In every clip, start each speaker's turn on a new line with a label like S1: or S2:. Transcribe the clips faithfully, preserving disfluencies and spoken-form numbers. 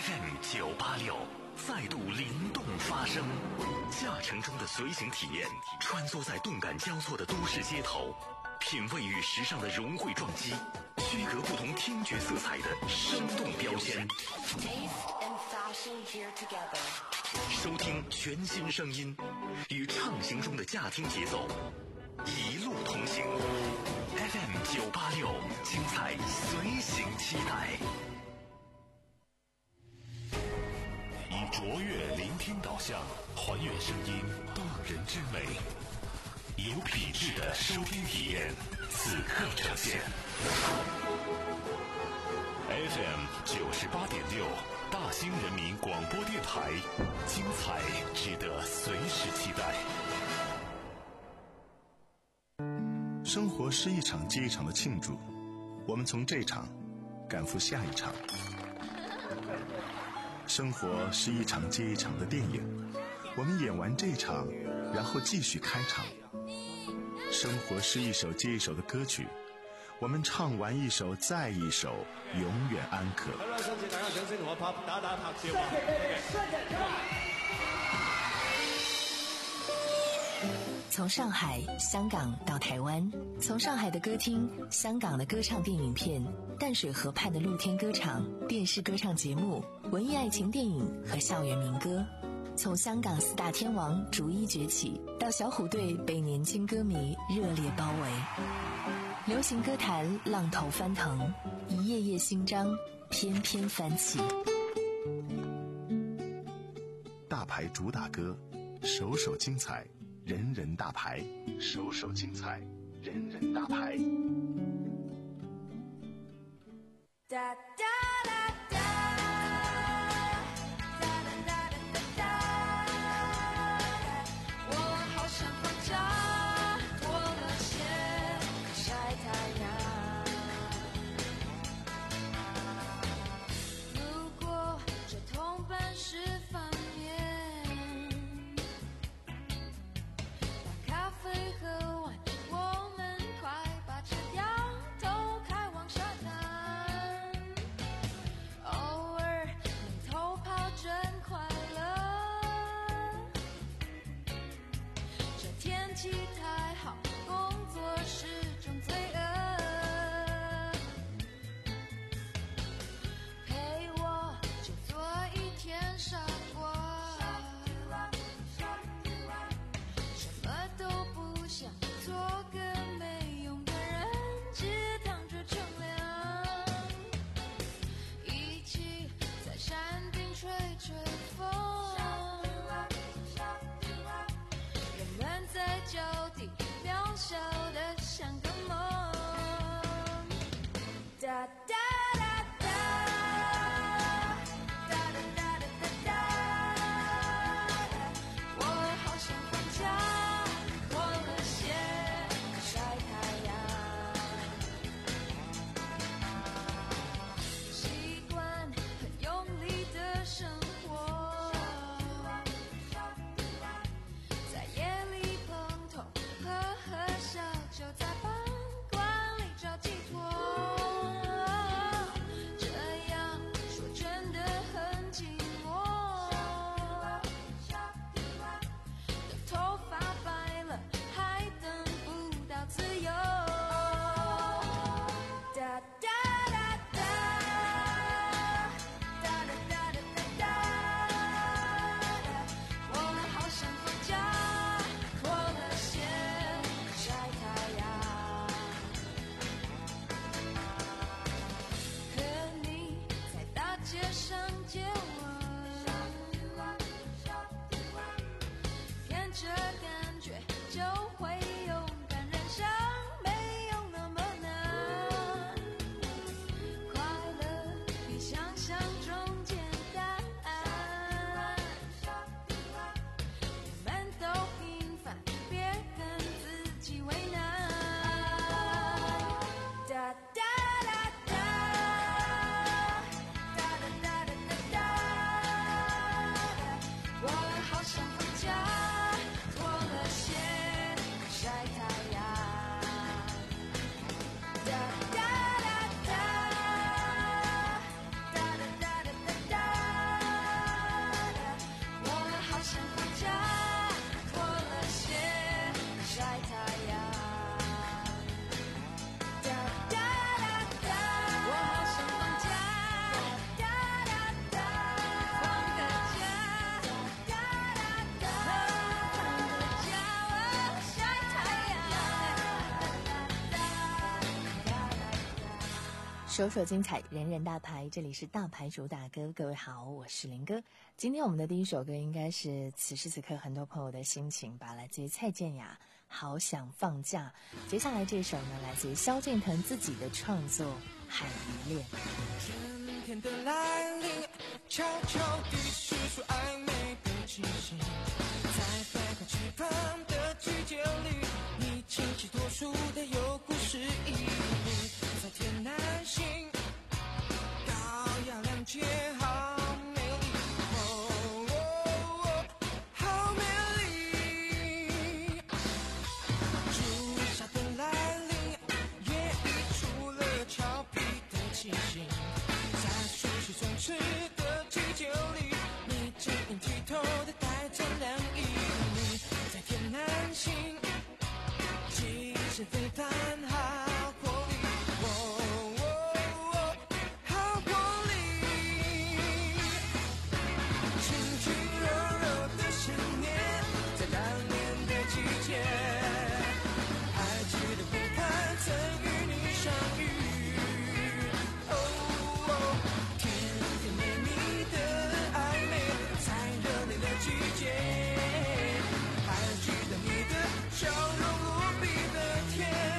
S1: F M 九八六再度灵动发声，驾乘中的随行体验，穿梭在动感交错的都市街头，品味与时尚的融汇撞击，区隔不同听觉色彩的生动标签。收听全新声音，与畅行中的驾听节奏，一路同行。F M 九八六，精彩随行期待。以卓越聆听导向，还原声音动人之美，有品质的收听体验，此刻呈现。F M 九十八点六，大兴人民广播电台，精彩值得随时期待。
S2: 生活是一场接一场的庆祝，我们从这场赶赴下一场。生活是一场接一场的电影，我们演完这场，然后继续开场。生活是一首接一首的歌曲，我们唱完一首再一首，永远安可。
S3: 大家掌聲同我拍打打拍照啊！
S4: 從上海、香港到台灣，從上海的歌廳、香港的歌唱電影片、淡水河畔的露天歌場、電視歌唱節目、文藝愛情電影和校園民歌，從香港四大天王逐一崛起，到小虎隊被年輕歌迷熱烈包圍，流行歌壇浪頭翻騰，一頁頁新章翩翩翻起。
S2: 大牌主打歌，首首精彩，人人大牌，首首精彩，人人大牌。
S5: 哒哒哒哒，哒哒哒哒哒，我好想放假，脱了鞋晒太阳。如果这痛本是反面，把咖啡喝完，我们快把吃掉，都开往沙滩。
S4: 首首精彩，人人大牌，这里是大牌主打歌。各位好，我是林哥。今天我们的第一首歌应该是此时此刻很多朋友的心情吧，来自于蔡健雅，好想放假。接下来这首呢，来自于萧敬腾自己的创作《海鱼恋》。
S6: 春天的来临，悄悄地释出暧昧的气息，在百花齐放的季节里，你清奇脱俗的有故事意义，在天南星高雅亮节好美丽，哦哦哦，好美丽。初夏的来临，也溢出了俏皮的气息，在熟悉充斥的季节里，你晶莹剔透的带着凉意，在天南星即使飞弹好活力，哦哦哦，好活力。轻轻柔柔的想念，在当年的季节，还记得湖畔曾与你相遇，哦哦，甜甜蜜蜜的暧昧，在热烈的季节，还记得你的笑容无比的甜。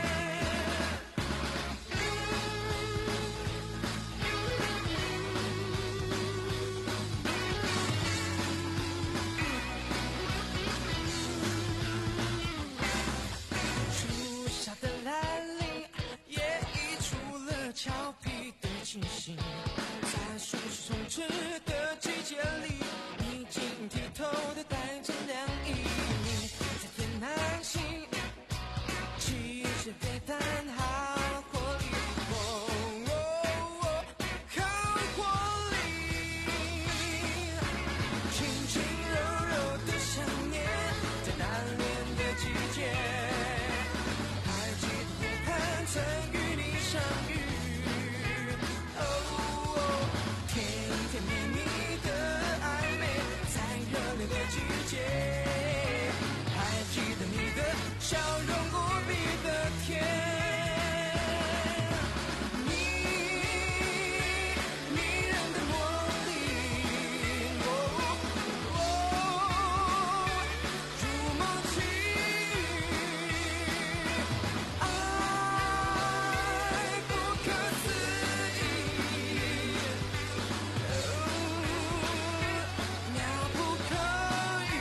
S6: 初夏的来临，也溢出了俏皮的气息，在熟悉充斥的季节里，你晶莹剔透的带着凉意，在天南星其实飞弹好活力，哦哦哦，好活力。轻轻柔柔的想念，在当年的季节，还记得湖畔曾与你相遇，哦哦，甜甜蜜蜜的暧昧，在热烈的季节，还记得你的笑容无比的甜。你迷人的魔力，哦哦，如梦境，爱不可思议，妙不可语，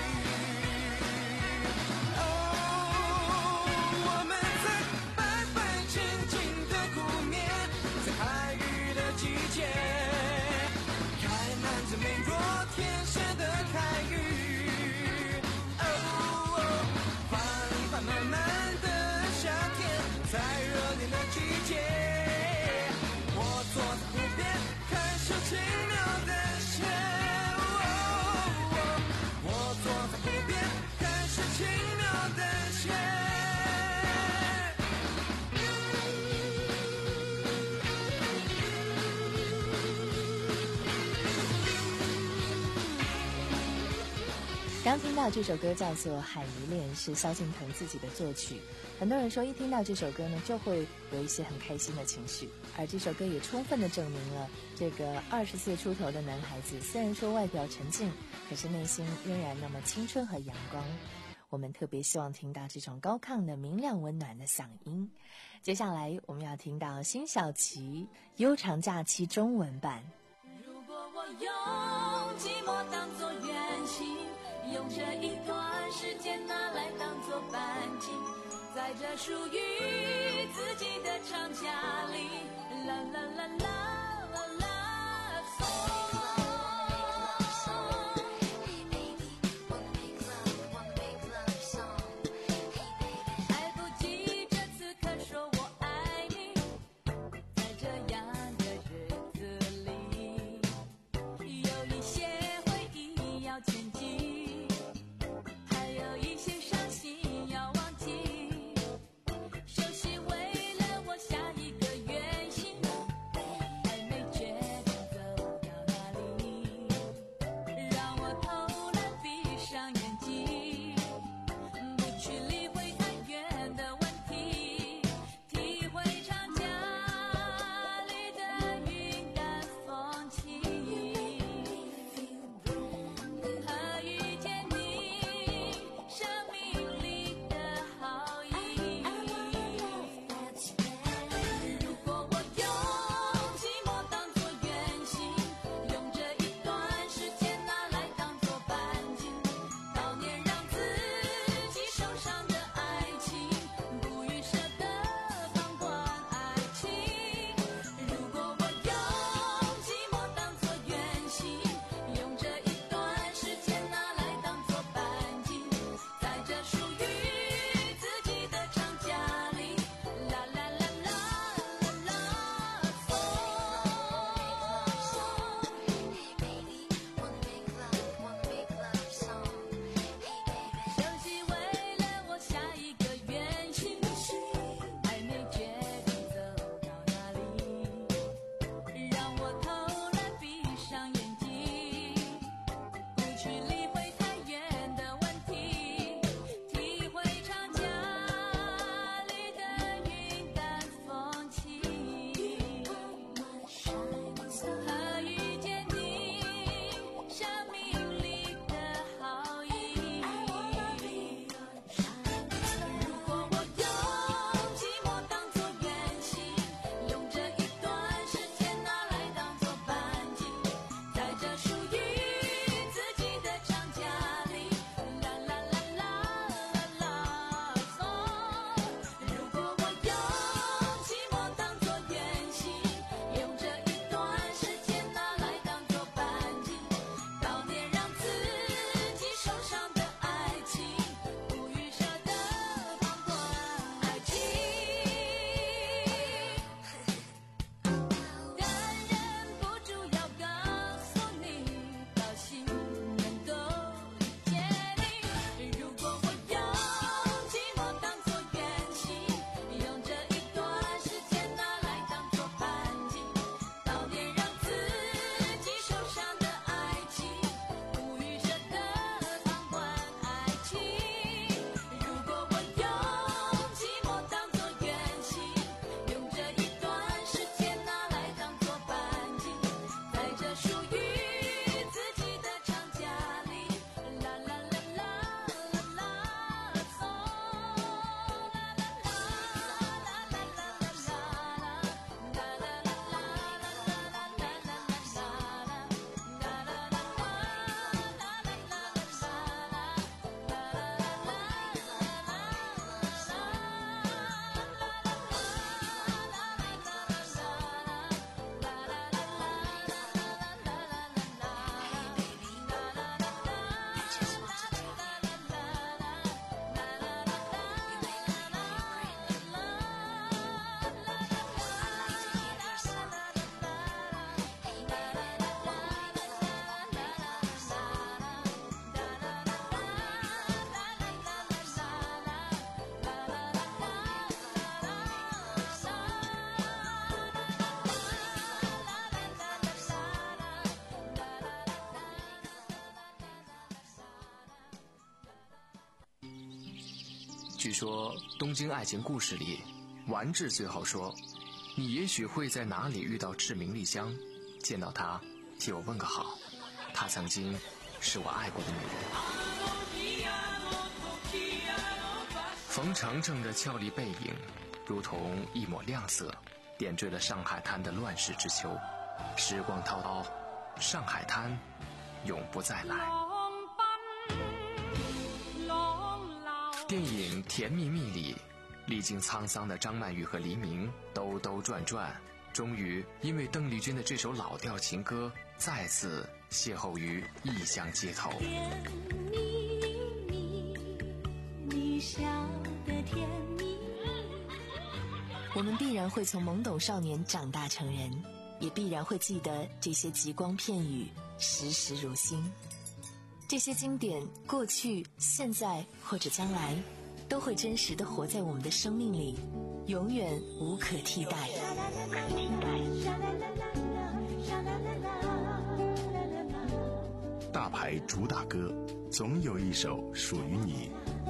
S6: 哦，我们在白白前进的湖面，在海域的季节，开满着美若天使的海域，哦哦，缓缓慢慢的夏天，在热烈的季节，我坐在湖边，看手轻描的写，哦哦，我坐在湖边，看手轻描的写。
S4: 刚听到这首歌叫做《海鱼恋》，是萧敬腾自己的作曲。很多人说一听到这首歌呢，就会有一些很开心的情绪，而这首歌也充分的证明了这个二十岁出头的男孩子，虽然说外表沉静，可是内心仍然那么青春和阳光。我们特别希望听到这种高亢的明亮温暖的嗓音。接下来我们要听到辛晓琪《悠长假期》中文版。
S5: 如果我用寂寞当作远行，用这一段时间拿来当作伴景，在这属于自己的长假里，啦啦啦啦啦啦嗦。来不及这次刻说我爱你，在这样的日子里，有一些回忆要前进，还有一些伤心要忘记，熟悉为了我下一个远行，
S7: 据说东京爱情故事里，丸治最后说，你也许会在哪里遇到赤名莉香，见到她替我问个好，她曾经是我爱过的女人。冯程程的俏丽背影如同一抹亮色，点缀了上海滩的乱世之秋。时光滔滔，上海滩永不再来。电影《甜蜜蜜》里，历经沧桑的张曼玉和黎明兜兜转转，终于因为邓丽君的这首老调情歌，再次邂逅于异乡街头。
S5: 甜蜜蜜，你笑得甜蜜。
S4: 我们必然会从懵懂少年长大成人，也必然会记得这些极光片语，时时如新。这些经典，过去、现在或者将来，都会真实地活在我们的生命里，永远无可替代。无可替代。
S2: 大牌主打歌，总有一首属于你。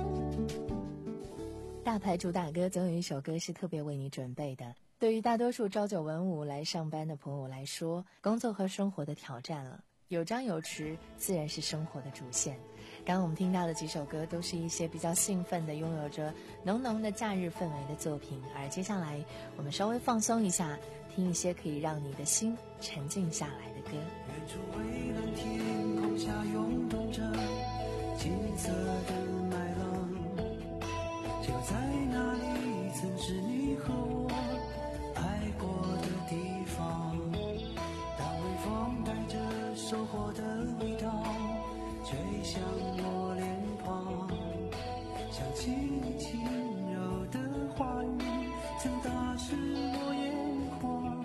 S4: 大牌主打歌总有一首歌是特别为你准备的。对于大多数朝九晚五来上班的朋友来说，工作和生活的挑战了，有张有弛自然是生活的主线。刚刚我们听到的几首歌都是一些比较兴奋的，拥有着浓浓的假日氛围的作品，而接下来我们稍微放松一下，听一些可以让你的心沉静下来的歌。
S6: 远处蔚蓝天空下涌动着金色的麦浪，就在那里曾是你和我爱过的地方。当微风带着收获的味道吹向我脸庞，想起你轻柔的话语曾打湿我眼眶。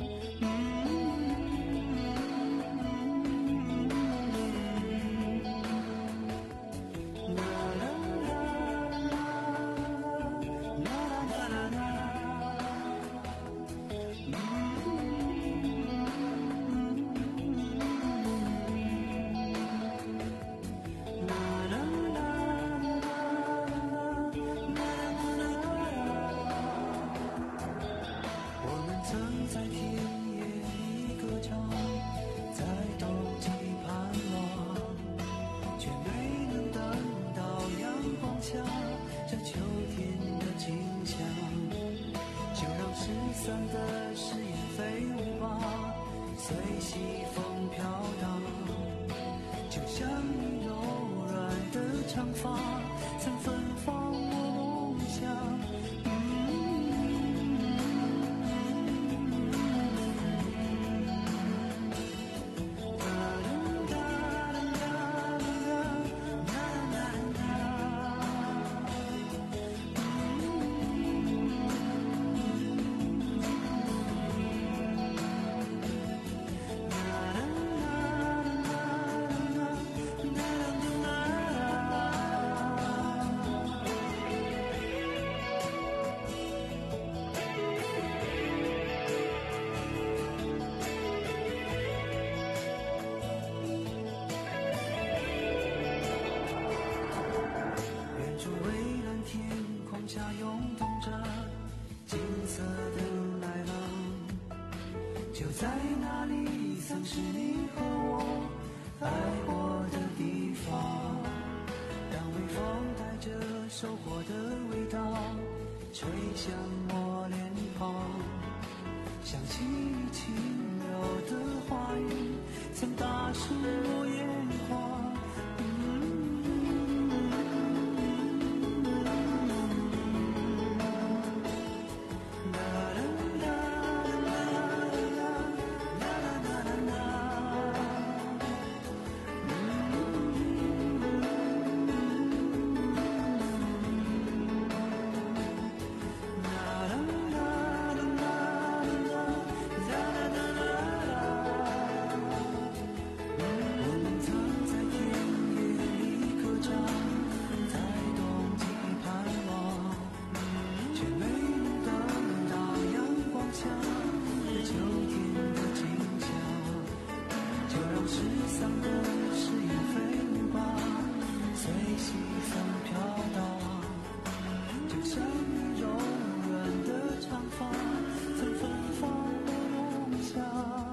S6: 就就像你柔软的长发，纷纷放我梦想。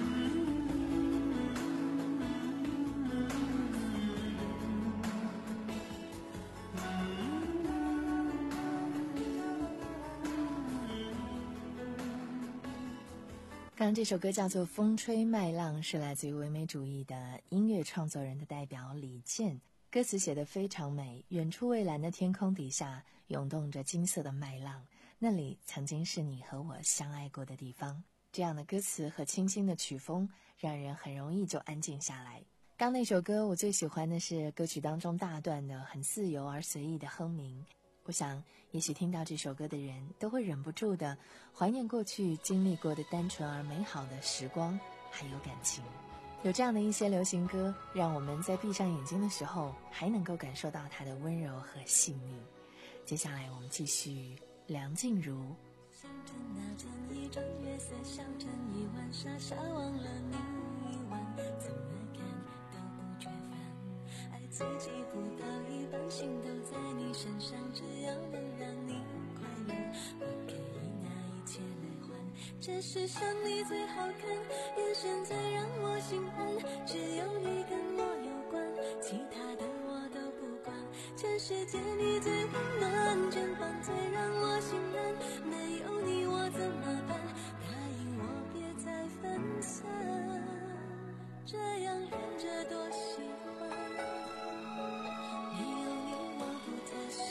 S4: 刚刚这首歌叫做《风吹麦浪》，是来自于唯美主义的音乐创作人的代表李健。歌词写得非常美，远处蔚蓝的天空底下涌动着金色的麦浪，那里曾经是你和我相爱过的地方。这样的歌词和清新的曲风让人很容易就安静下来。刚那首歌我最喜欢的是歌曲当中大段的很自由而随意的哼鸣，我想也许听到这首歌的人都会忍不住的怀念过去经历过的单纯而美好的时光还有感情。有这样的一些流行歌，让我们在闭上眼睛的时候还能够感受到它的温柔和细腻。接下来我们继续梁静茹。
S5: 星辰拿成一张月色，笑成一碗，傻傻忘了你一晚，怎么看都不觉烦，爱自己不到一半，心都在你身上，只要能让你快乐，我可以拿一切来换。这世上你最好看，眼神最让我心安，只有你跟我有关，其他的我都不管。全世界你最温暖，肩膀最让我心安，没有你我怎么办？答应我别再分散，这样忍着多喜欢，没有你我不太喜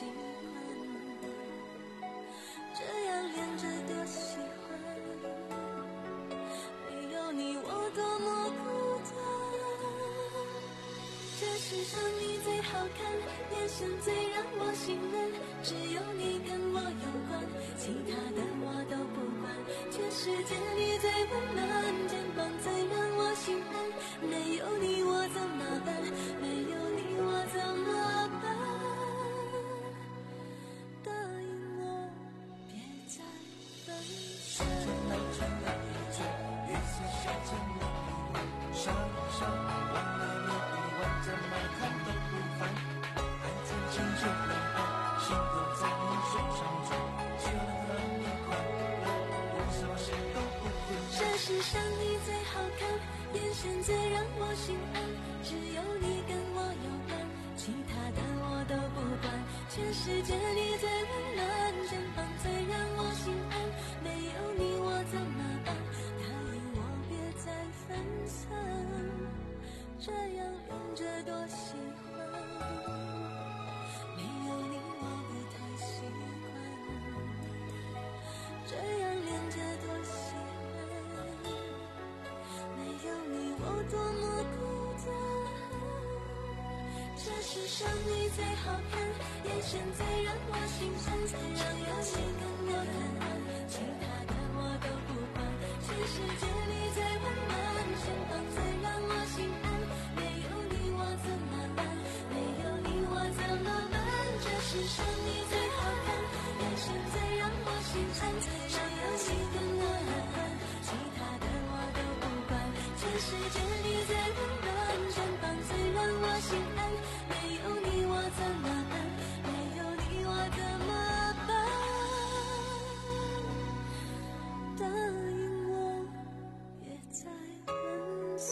S5: 欢，这样恋着多喜欢，没有你我多么孤单。这世上你最好看，眼神最让我心安，只有你跟我有关，其他的我都不管。全世界你最温暖，肩膀最让我心安，没有你我怎么办？没有你我怎么办？答应我别再分散。
S6: 来春来春，月色下成了一晚，傻傻忘了你一晚，怎么看都不烦。爱在轻轻的爱，心都在你手上转，只要能让你快乐，我什么事都不会怕。
S5: 这世上你最好看，眼神最让我心安，只有你跟我有关，其他的我都不管。全世界你最温暖，肩膀最让我心安，没有你我怎么办？答应我别再分散，这样恋着多喜欢，没有你我不太习惯，这样恋着多喜欢，没有你我多么孤单。这世上你最好看，眼神最让我心安，只要有你跟我很安，其他的我都不管。全世界你最温暖，肩膀最让我心安，没有你我怎么办？没有你我怎么办？这世上你最好看，眼神最让我心安，只要你跟我很安，其他的我都不管。全世界你最温暖，肩膀最让我心安，没有你我怎么办？没有你我怎么办？答应我别再分散，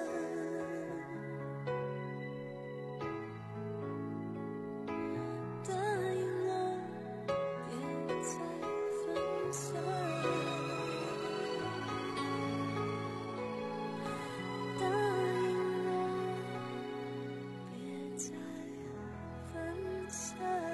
S5: 答应我别再分散，答应我别再分散。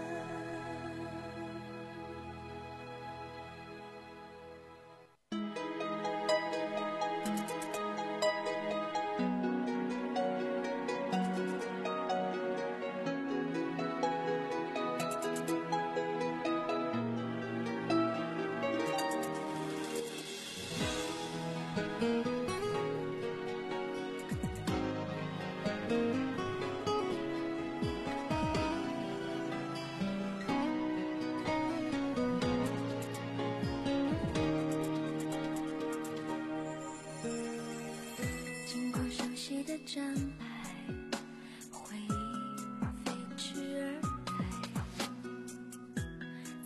S5: 经过熟悉的站牌，回忆飞驰而来，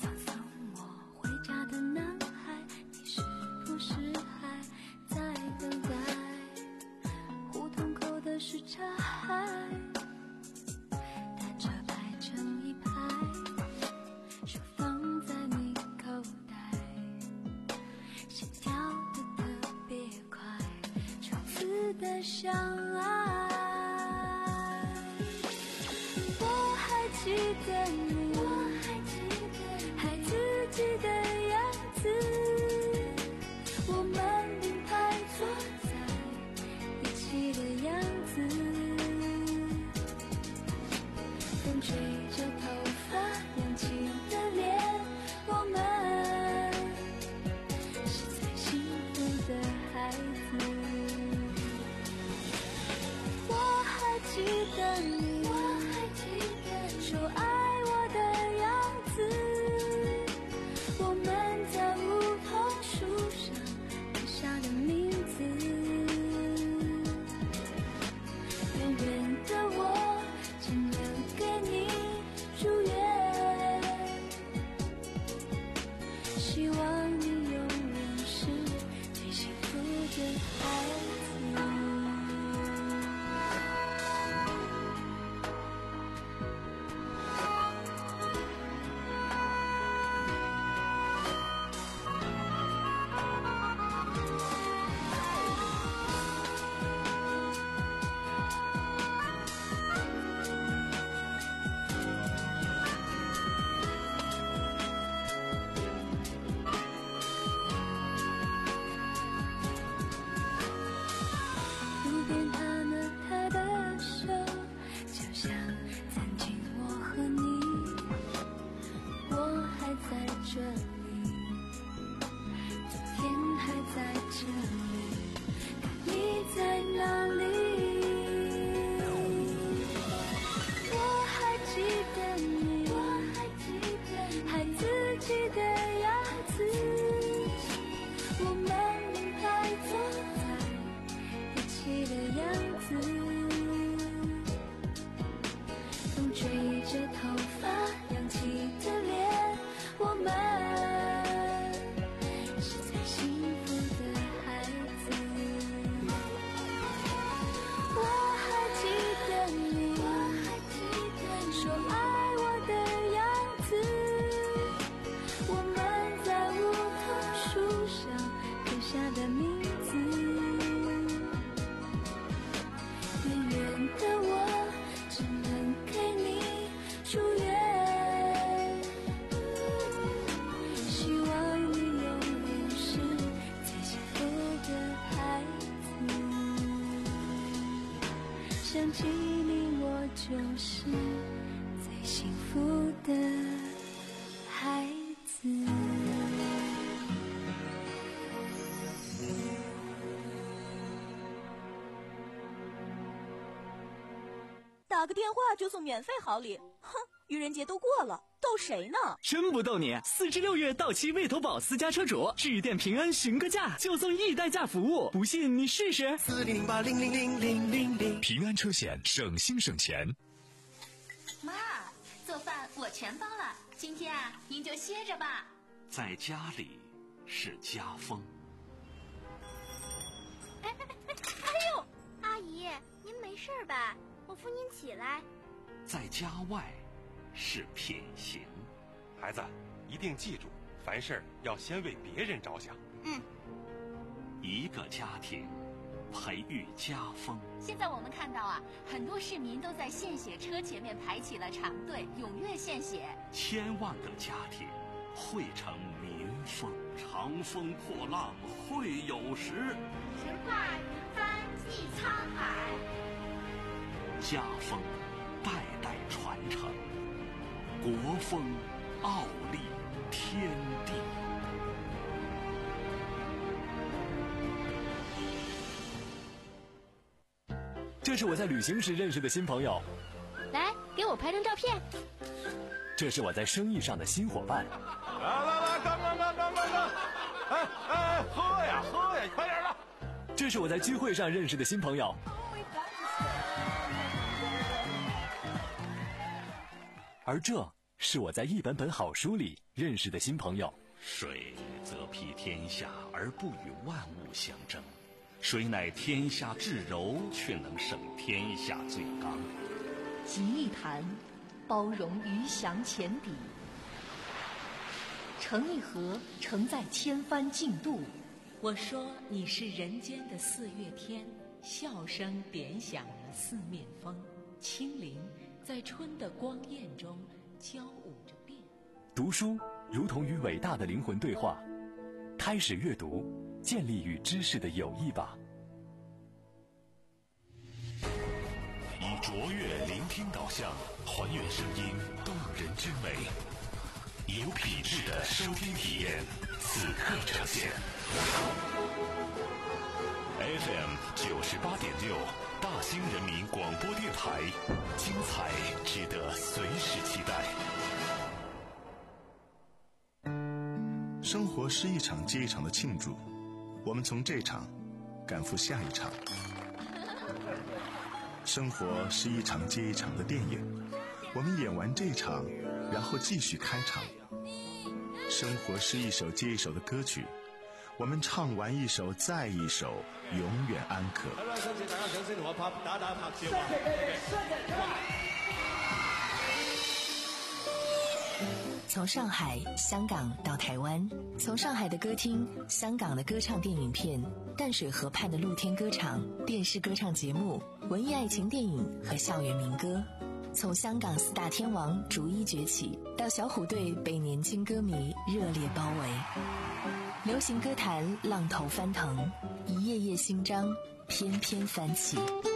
S5: 的相爱。我还记得你，我还记得还自己的样子，我们并排坐在一起的样子，风吹着头发扬起的脸，我们是最幸福的孩子。我还记得你，我还记得说爱我的样子，我们在梧桐树上留下的名字，远远的我只能给你祝愿，希望你永远是最幸福的孩子。路边他拿他的手，就像曾经我和你，我还在这里，昨天还在这里，看你在哪里。我还记得你，我还记得还自己的样子，我们并排坐在一起的样子，风吹着头发扬起的脸，我们是最幸福的孩子。我还记得你，我还记得说爱我的样子，我们在梧桐树上留下的名字，远远的我只能给你祝愿，希望你永远是最幸福的孩子，想起你我就是最幸福的孩子。
S8: 打个电话就送免费好礼，哼！愚人节都过了，逗谁呢？
S9: 真不逗你！四至六月到期魏头宝私家车主，致电平安询个价，就送一代驾服务，不信你试试。
S6: 四零零八零零零零零零。
S1: 平安车险，省心省钱。
S10: 妈，做饭我全包了，今天啊，您就歇着吧。
S1: 在家里是家风。
S11: 哎哎哎！哎呦，阿姨，您没事吧？我扶您起来。
S1: 在家外是品行。
S12: 孩子，一定记住，凡事要先为别人着想。
S10: 嗯。
S1: 一个家庭培育家风。
S10: 现在我们看到啊，很多市民都在献血车前面排起了长队，踊跃献血。
S1: 千万个家庭汇成民风。长风破浪会有时，
S11: 直挂云帆济沧海。
S1: 家风代代传承，国风傲立天地。
S9: 这是我在旅行时认识的新朋友，
S11: 来给我拍张照片。
S9: 这是我在生意上的新伙伴。
S3: 来来来，干干干干干干！哎哎，喝呀喝呀，快点的！
S9: 这是我在聚会上认识的新朋友。而这是我在一本本好书里认识的新朋友。
S1: 水则披天下而不与万物相争，谁乃天下至柔，却能胜天下最刚。
S13: 集一坛，包容鱼翔浅底；盛一盒，承载千帆竞渡。我说你是人间的四月天，
S14: 笑声点响了四面风，清灵在春的光艳中交舞着变。
S15: 读书如同与伟大的灵魂对话，开始阅读，建立与知识的友谊吧。
S1: 以卓越聆听导向，还原声音动人之美，有品质的收听体验，此刻呈现。F M 九十八点六，大兴人民广播电台，精彩值得随时期待。
S2: 生活是一场接一场的庆祝，我们从这场赶赴下一场。生活是一场接一场的电影，我们演完这场，然后继续开场。生活是一首接一首的歌曲，我们唱完一首再一首，永远安可。
S3: 好啦，想請大家掌聲同我拍打打拍照啊！
S4: 从上海、香港到台湾，从上海的歌厅、香港的歌唱电影片、淡水河畔的露天歌场、电视歌唱节目、文艺爱情电影和校园民歌，从香港四大天王逐一崛起，到小虎队被年轻歌迷热烈包围，流行歌坛浪头翻腾，一页页新章翩翩翻起。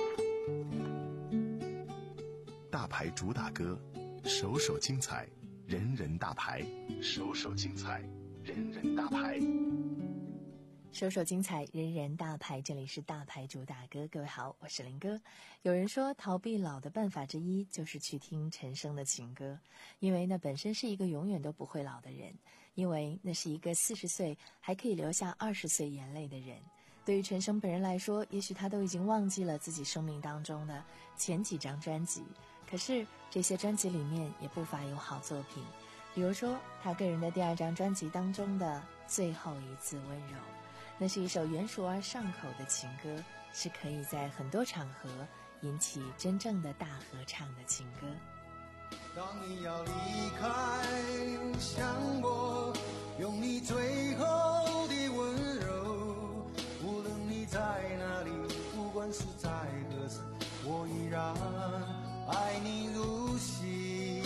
S2: 大牌主打歌，首首精彩，人人大牌，首首精彩，人人大牌。
S4: 首首精彩，人人大牌，这里是大牌主打歌。各位好，我是林哥。有人说，逃避老的办法之一就是去听陈升的情歌，因为那本身是一个永远都不会老的人，因为那是一个四十岁还可以留下二十岁眼泪的人。对于陈升本人来说，也许他都已经忘记了自己生命当中的前几张专辑，可是这些专辑里面也不乏有好作品，比如说他个人的第二张专辑当中的最后一次温柔，那是一首圆熟而上口的情歌，是可以在很多场合引起真正的大合唱的情歌。
S6: 当你要离开，想我用你最后的温柔，无论你在哪里，不管是在何时，我依然爱你如昔。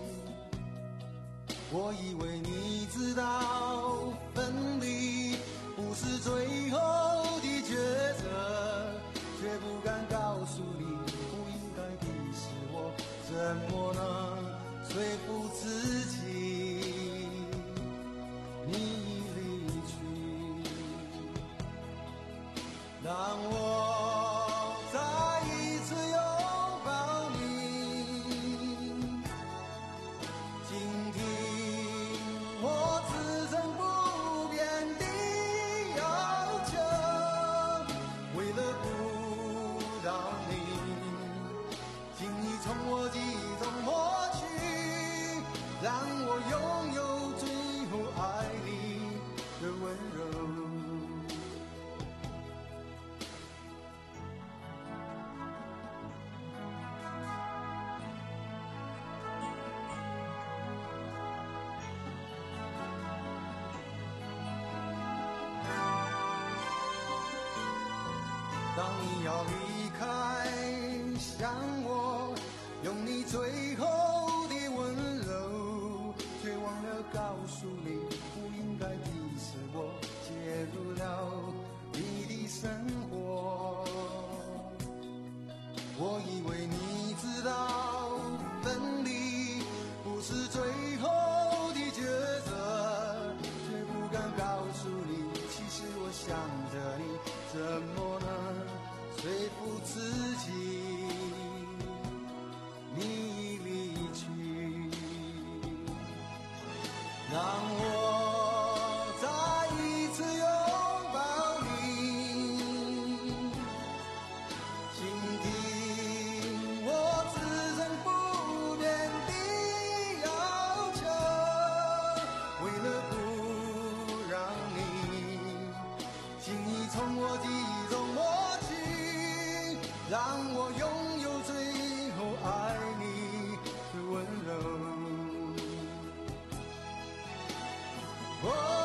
S6: 我以为你知道分离不是最后的抉择，却不敢告诉你不应该的是我，怎么能说服自己你已离去，让我再一次拥抱你，倾听我此生不变的要求，为了不让你轻易从我记忆中抹去，让我拥有最后爱你的温柔。当你要离开，想我用你最后的温柔，却忘了告诉你不应该的是我介入了你的生活。我以为你知道分离不是最后的抉择，却不敢告诉你其实我想着你，怎么能说服自己你已离去，让我再一次拥抱你，倾听我此生不变的要求，为了不让你轻易从我记忆中抹去，让我拥有最后爱你的温柔。哦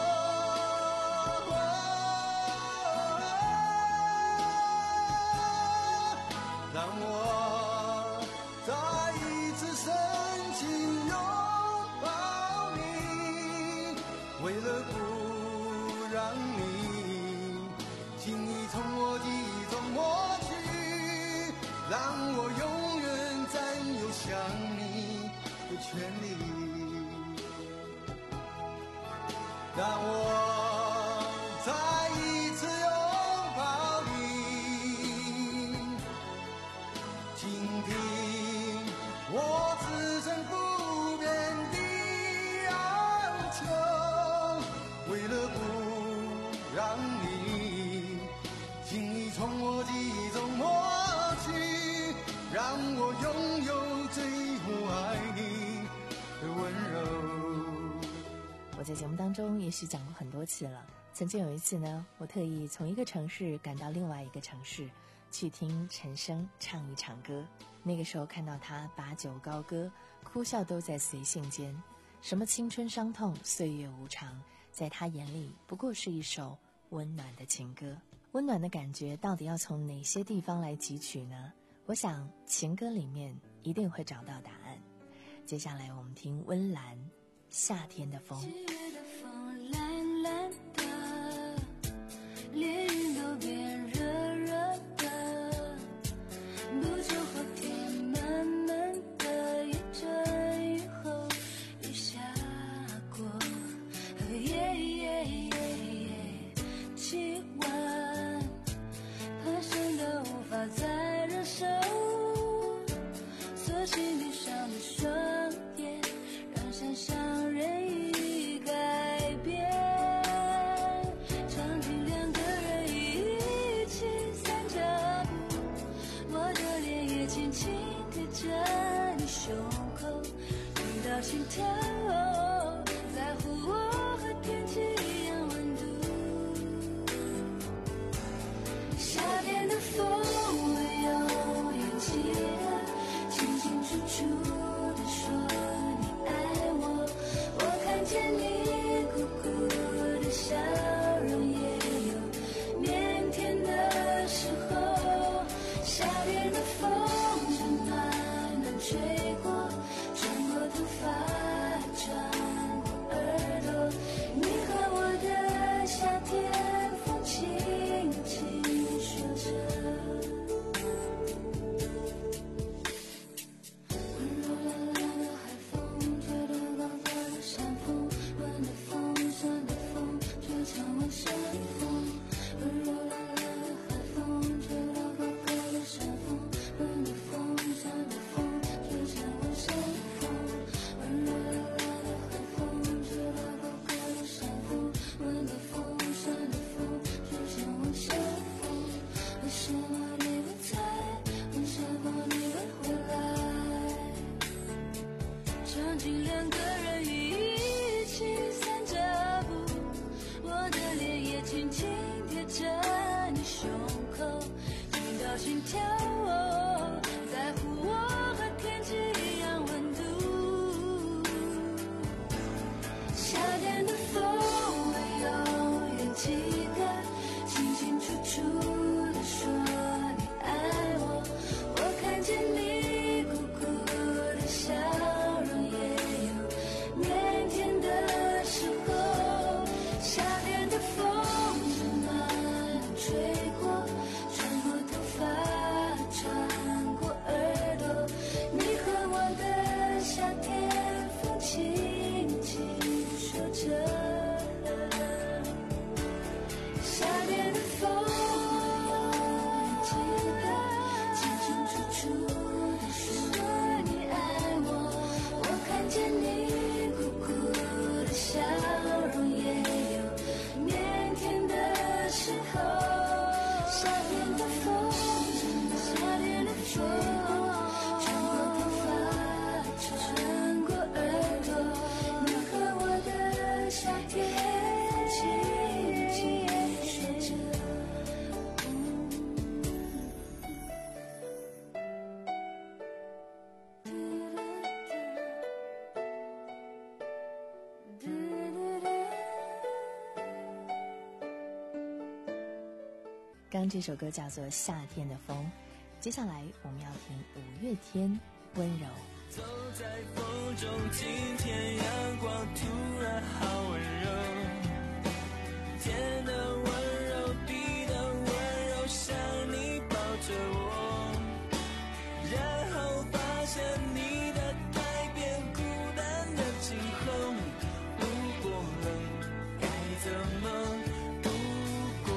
S4: 在节目当中也许讲过很多次了。曾经有一次呢，我特意从一个城市赶到另外一个城市，去听陈升唱一场歌。那个时候看到他把酒高歌，哭笑都在随性间，什么青春伤痛岁月无常，在他眼里不过是一首温暖的情歌。温暖的感觉到底要从哪些地方来汲取呢？我想情歌里面一定会找到答案。接下来我们听温岚夏天的风。
S5: 七月的风蓝蓝的，连云都变热热的，不久后天慢慢的一阵雨后雨下过，耶耶耶耶，气温攀升的无法再忍受，索性闭上了双眼，让想象任意改变。场景两个人一起散着步，我的脸也轻轻贴着你胸口，听到心跳在乎我和天气一样温度。夏天的风我永远记得，清清楚楚地说你爱我，我看见你苦苦的笑容，也有腼腆的时候。夏天的风正暖暖吹过，穿过头发，穿过耳朵，你和我的夏天，风轻轻说着。温柔懒懒的海风，吹得高高的山峰，暖的风，酸的风，吹向我山峰。温柔懒懒的海风，吹得高高的山峰，暖的风，酸的风，吹向我山峰。温柔懒懒的海风，吹得高高的山峰，暖的风，酸的风，吹向我山峰。为什么你不在？为什么你没回来？场景两个人一起散着步，我的脸也轻轻贴着你胸口，听到心跳在乎我和天气一样温度。夏天的风我永远记得，清清楚楚地说你爱我，我看见你苦苦的笑容，也有腼腆的时候。夏天的风正暖暖吹过，穿过头发，穿过耳朵，你和我的夏天，风轻轻说着。夏天的风我记得，清清楚楚地说你爱我，我看见你苦苦的笑容，也有腼腆的时候。夏天的风，夏天的风，穿过头发，穿过耳朵，你和我的夏天，轻轻说着。
S4: 刚这首歌叫做《夏天的风》，接下来我们要听五月天温柔。
S6: 走在风中，今天阳光突然好温柔，天的温柔，地的温柔，像你抱着我，然后发现你的改变，孤单的今后，如果冷，该怎么度过？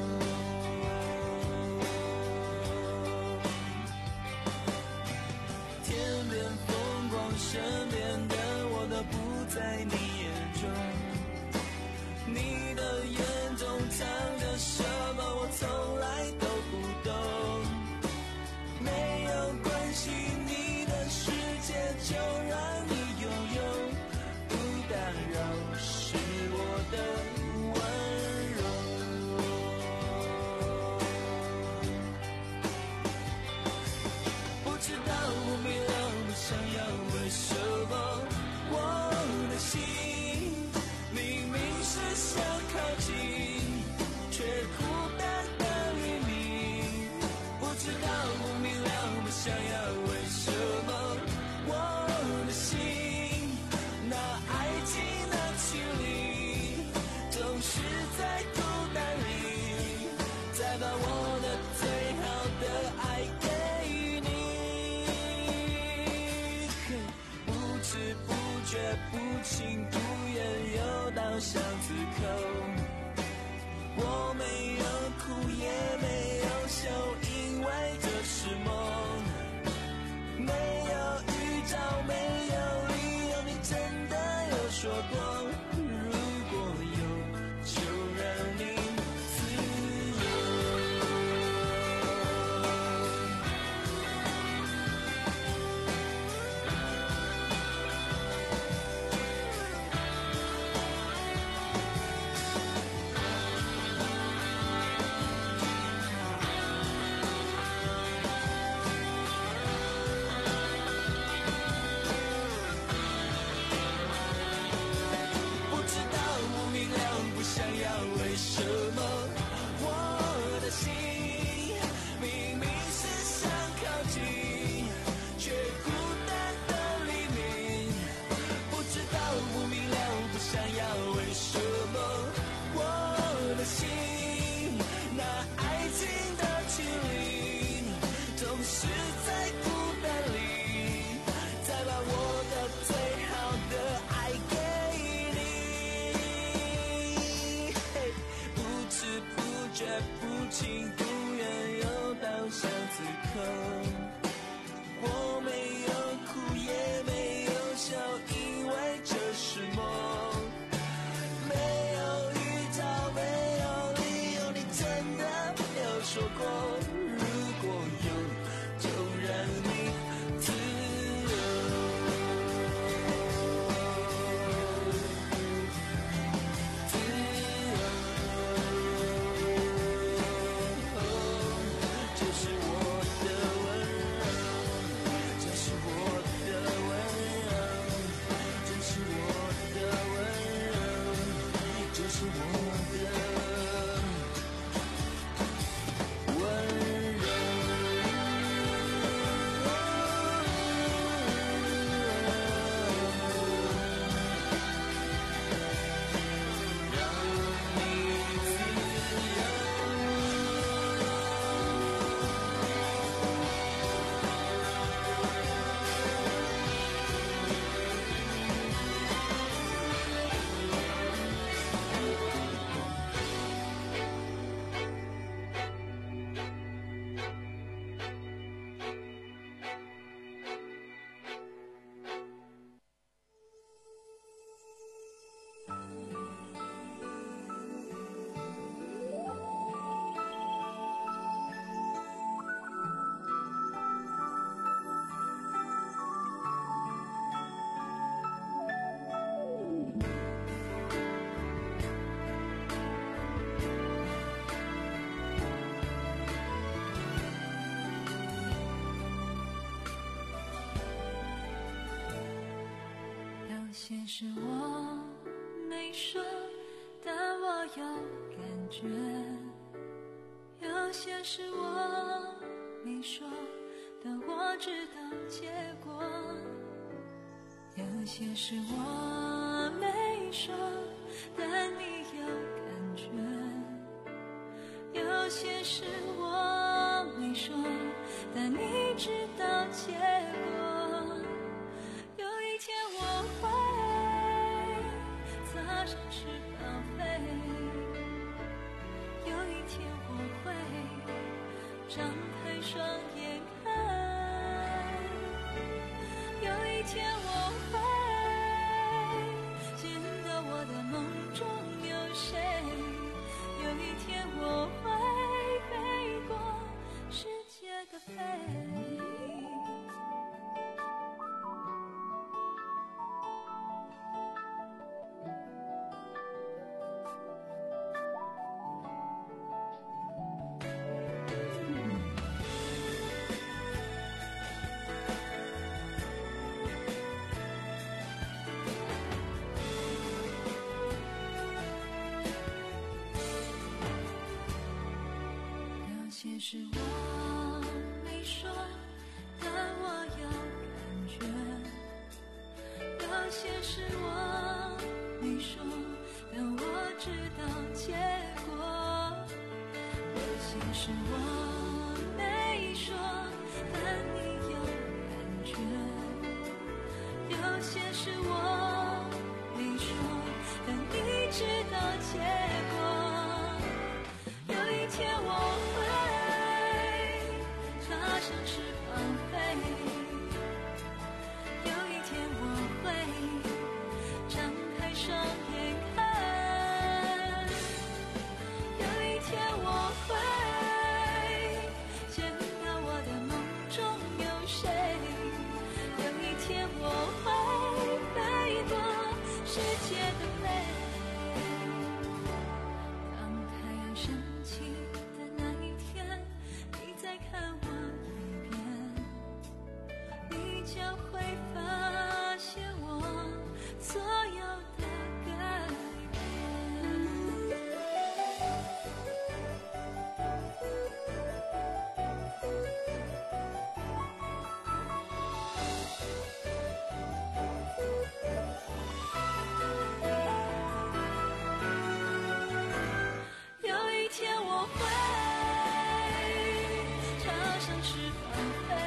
S6: 天边风光，身边的我都不在你眼中， 不想要，为什么我的心那爱情的距离总是在孤单里，再把我的最好的爱给你，不知不觉不情不愿又到巷子口，我没有哭也没有笑，因为这是梦，没有预兆没有理由，你真的有说过如果有就让你自由。不知道不明了不想要，为什么我的心明明是想靠近，却孤单的黎明。不知道不明了不想要，为什么我的心那爱情的距离总是在孤单里，再把我的最好的爱给你，嘿不知不觉不情不愿又到巷子口，我没有哭也没有笑，因为这是梦，没有预兆没有理由，你真的有说过如果有就让你自由，自由，这是我的温柔，这是我的温柔，这是我的温柔，这是我的温柔。
S5: 有些事我没说，但我有感觉；有些事我没说，但我知道结果；有些事我没说，但你有感觉；有些事我没说，但你知道结果。有一天我会擦上翅膀飞，有一天我会张开双眼看，有一天我会见到我的梦中有谁，有一天我会飞过世界的飞。有些事我没说， 是我没说，但你有感觉；有些事我没说，但你知道结果。有一天我会插上翅膀飞，有一天我会张开双眼看，有一天我会见到我的梦中有谁，有一天我会飞过世界的美。当太阳升起的那一天，你再看我一遍，你将会发现我所有的改有一天我会插上翅膀飞，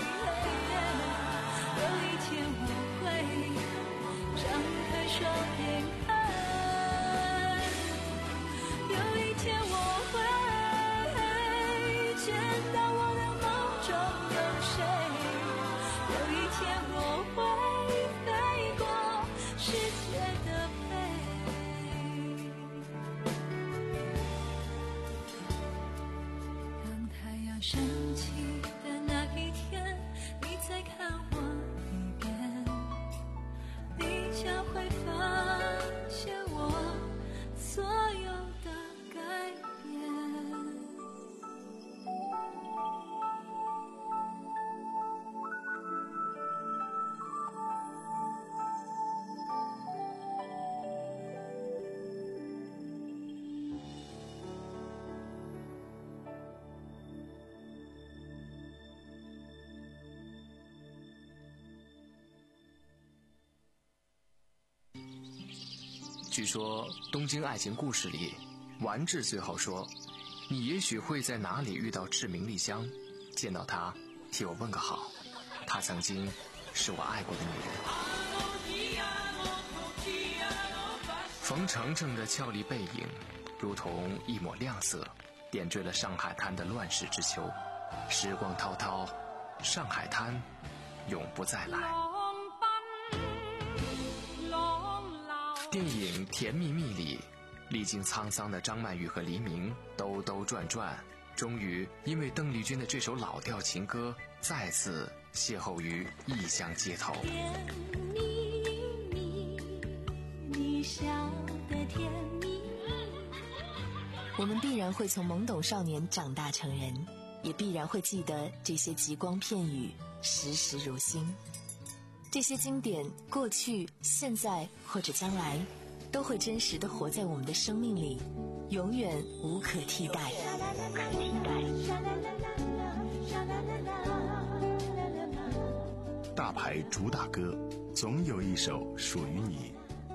S5: 有一天我会张开双眼看，有一天我会见到我的梦中有谁，有一天我会飞过世界的美。当太阳升起的那一天，你再看我一遍，你将会发现我所有的改变。
S7: 据说东京爱情故事里，丸治最后说，你也许会在哪里遇到志明丽香，见到她替我问个好，她曾经是我爱过的女人。冯程程的俏丽背影如同一抹亮色，点缀了上海滩的乱世之秋。时光滔滔，上海滩永不再来。电影《甜蜜蜜》里，历经沧桑的张曼玉和黎明兜兜转转，终于因为邓丽君的这首老调情歌，再次邂逅于异乡街头。
S5: 甜蜜蜜，你笑得甜蜜。
S4: 我们必然会从懵懂少年长大成人，也必然会记得这些极光片语，时时如新。这些经典，过去、现在或者将来，都会真实地活在我们的生命里，永远无可替代。
S2: 大牌主打歌，总有一首属于你。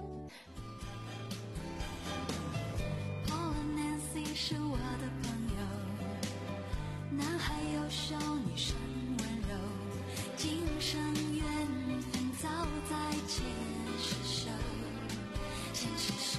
S5: 哦 Nancy 是我的朋友，男孩优秀，女生温柔，今生缘分早在前世手，前世手。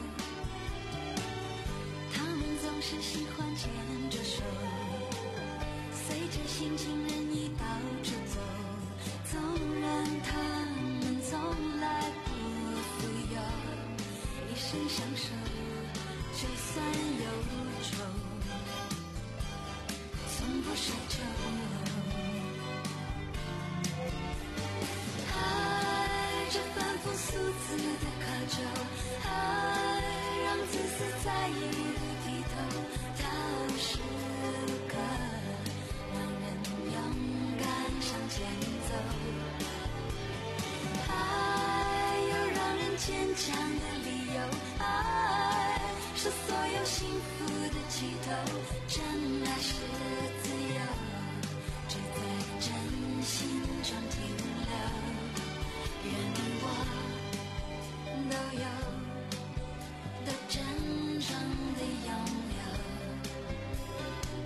S5: 他们总是喜欢牵着手，随着新情人一道出走，纵然他们从来不富有，一生相守，就算忧愁，从不奢求。爱这凡夫俗子的渴求，爱让自私在意的低头，它无时无刻让人勇敢向前走，爱有让人坚强的理由，爱是所有幸福的起头，真爱是自由，只在真心中停留，愿你我都有，都真正的拥有。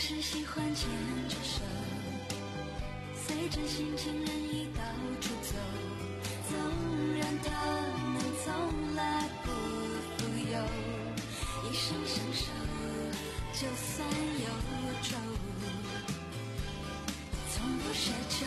S5: 是喜欢牵着手，随着心情任意到处走，纵然他们从来不富有，一生相守，就算忧愁，从不奢求。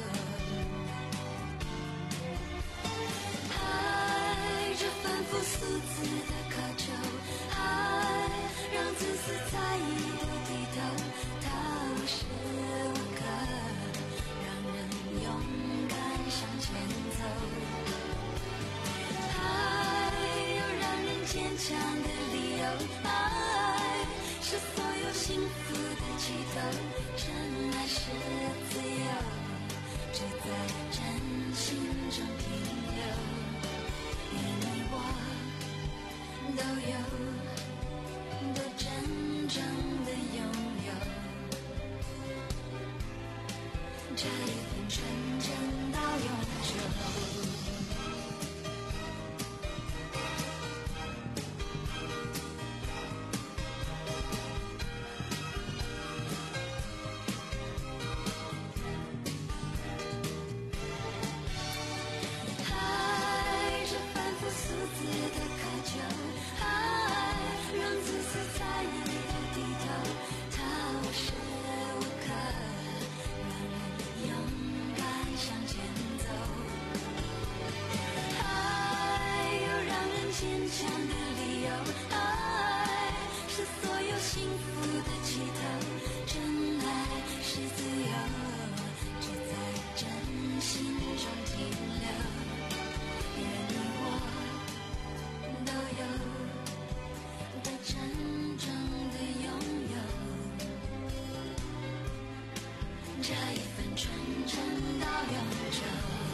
S5: 爱这反复数字的渴求，爱让自私在意的低头，它无时无刻让人勇敢向前走。爱有让人坚强的理由，爱是所有幸福的起头，真爱是自由，只在真心中停留，愿你我都有，都真正的拥有这一份纯真到永久。这一份纯真到永久。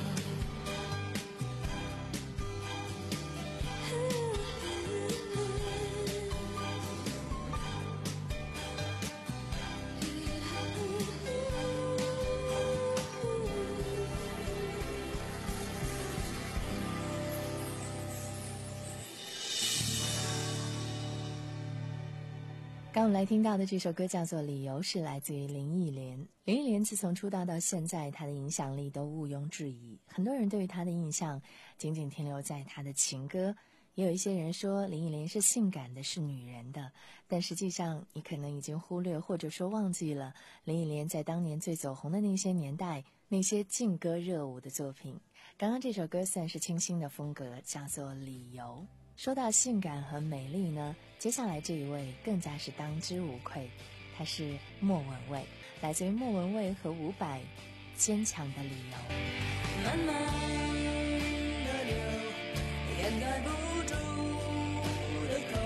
S4: 刚我们来听到的这首歌叫做《理由》，是来自于林忆莲。林忆莲自从出道到现在，她的影响力都毋庸置疑。很多人对于她的印象仅仅停留在她的情歌，也有一些人说林忆莲是性感的，是女人的。但实际上，你可能已经忽略或者说忘记了林忆莲在当年最走红的那些年代，那些劲歌热舞的作品。刚刚这首歌算是清新的风格，叫做《理由》。说到性感和美丽呢，接下来这一位更加是当之无愧，她是莫文蔚，来自于莫文蔚和伍佰，坚强的理由。
S5: 慢慢的流，掩盖不住的口，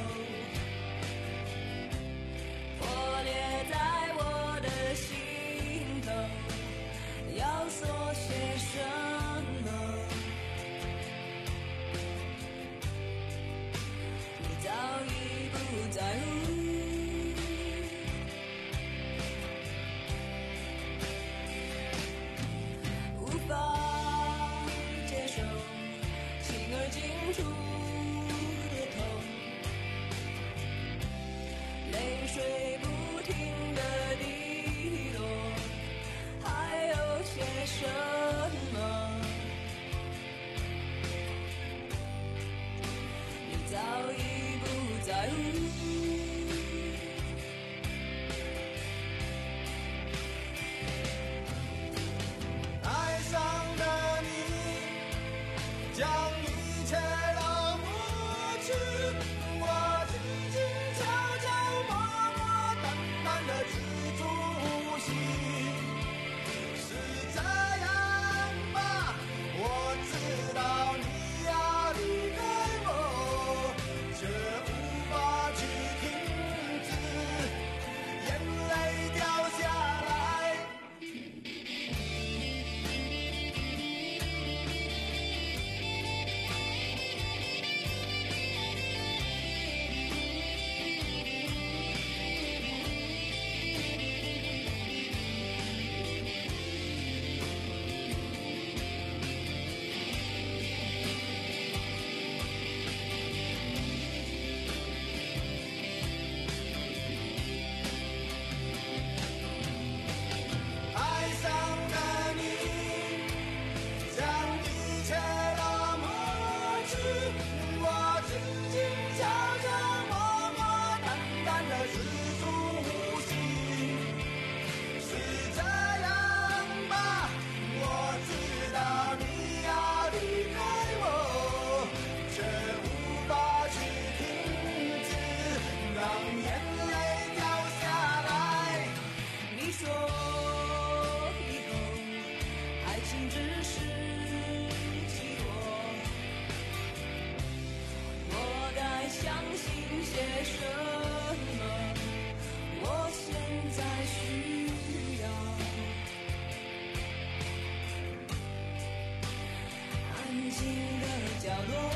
S5: 破裂在我的心头，要说些什么？早已不在乎，无法接受轻而紧出的痛，泪水不停地滴落，还有些什么？
S6: 信只是寄托。我该相信些什么？我现在需要安静的角落。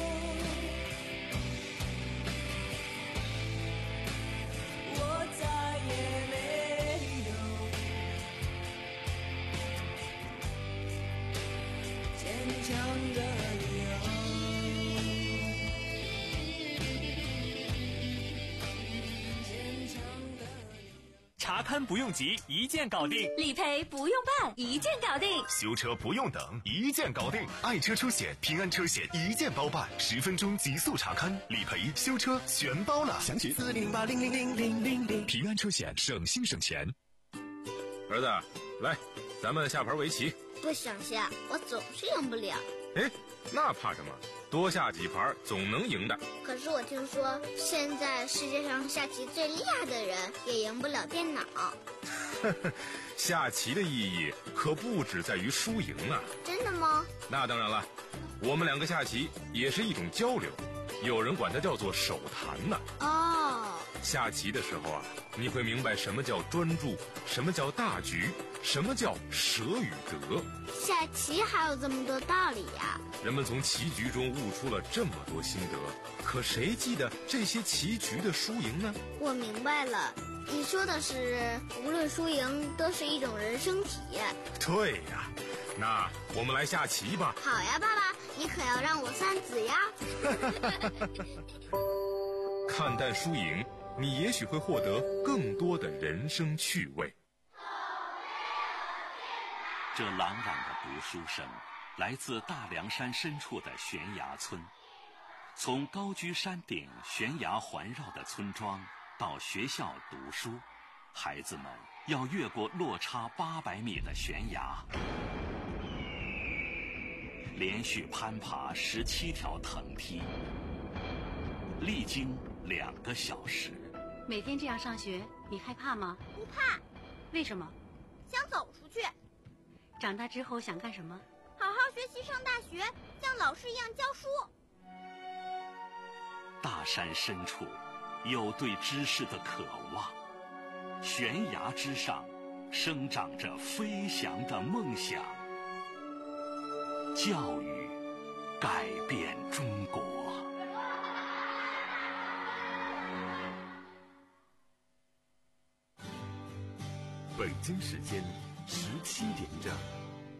S16: 查勘不用急，一键搞定；
S8: 理赔不用办，一键搞定；
S1: 修车不用等，一键搞定。爱车车险、平安车险一键包办，十分钟极速查勘、理赔、修车全包了。详询四零零八零零零零零零。平安车险，省心省钱。
S17: 儿子，来，咱们下盘围棋。
S11: 不想下，我总是赢不了。
S17: 哎，那怕什么？多下几盘总能赢的。
S11: 可是我听说，现在世界上下棋最厉害的人也赢不了电脑。
S17: 下棋的意义可不只在于输赢啊！
S11: 真的吗？
S17: 那当然了，我们两个下棋也是一种交流，有人管它叫做手谈呢。
S11: 哦，
S17: 下棋的时候啊，你会明白什么叫专注，什么叫大局，什么叫舍与得。
S11: 下棋还有这么多道理呀！
S17: 人们从棋局中悟出了这么多心得，可谁记得这些棋局的输赢呢？
S11: 我明白了，你说的是无论输赢都是一种人生体验。
S17: 对呀，那我们来下棋吧。
S11: 好呀，爸爸，你可要让我三子呀。
S17: 看淡输赢，你也许会获得更多的人生趣味。
S18: 这朗朗的读书声来自大凉山深处的悬崖村。从高居山顶悬崖环绕的村庄到学校读书，孩子们要越过落差八百米的悬崖，连续攀爬十七条藤梯，历经两个小时。
S10: 每天这样上学，你害怕吗？
S11: 不怕。
S10: 为什么？
S11: 想走出去。
S10: 长大之后想干什么？
S11: 好好学习上大学，像老师一样教书。
S18: 大山深处有对知识的渴望，悬崖之上生长着飞翔的梦想。教育改变中国。
S1: 北京时间十七点整。